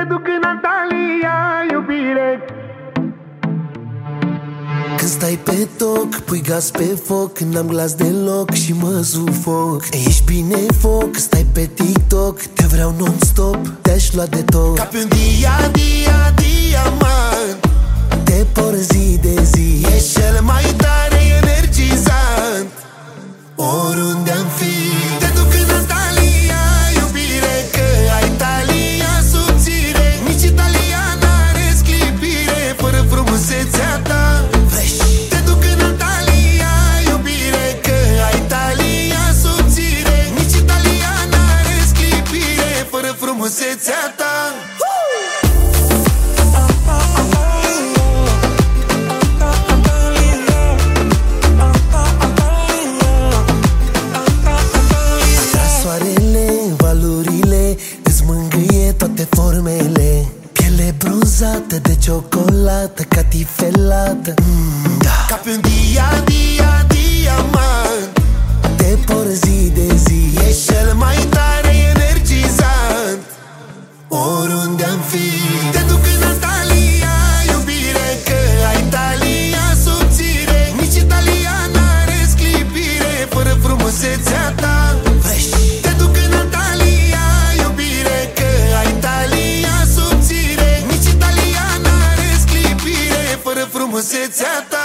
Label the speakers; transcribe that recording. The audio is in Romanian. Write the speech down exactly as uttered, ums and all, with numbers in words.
Speaker 1: duc în Antalya, iubire.
Speaker 2: Când stai pe toc, pui gaz pe foc, n-am glas deloc și mă sufoc. Ești bine foc, stai pe TikTok, te vreau non-stop, te-aș lua de tot.
Speaker 3: Ca pe un dia, dia, diamant,
Speaker 2: te por zi de zi,
Speaker 3: ești cel mai tare energizant. Oriunde-am fi, te duc în Antalya, iubire, că ai talia subțire. Nici italiana are sclipire, fără frumusețea ta. Te duc în Antalya, iubire, că ai talia subțire. Nici italiana are sclipire, fără frumusețea ta.
Speaker 2: Toate formele, piele bronzată de ciocolată, catifelată, mm, da.
Speaker 3: Ca pe un dia, dia, diamant,
Speaker 2: te por zi de zi,
Speaker 3: ești cel mai tare energizant. Oriunde-am fi, te duc în Antalya, iubire, că ai talia subțire. Nici italiana are sclipire, fără frumusețea ta. Te duc în Antalya, iubire, că ai talia subțire. Nici italiana are sclipire, fără frumusețea ta.